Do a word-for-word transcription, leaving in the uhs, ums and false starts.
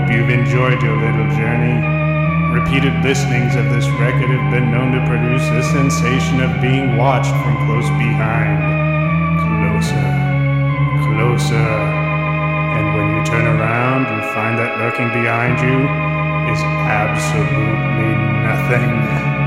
hope you've enjoyed your little journey. Repeated listenings of this record have been known to produce a sensation of being watched from close behind. Closer, closer. And when you turn around, you find that lurking behind you is absolutely nothing.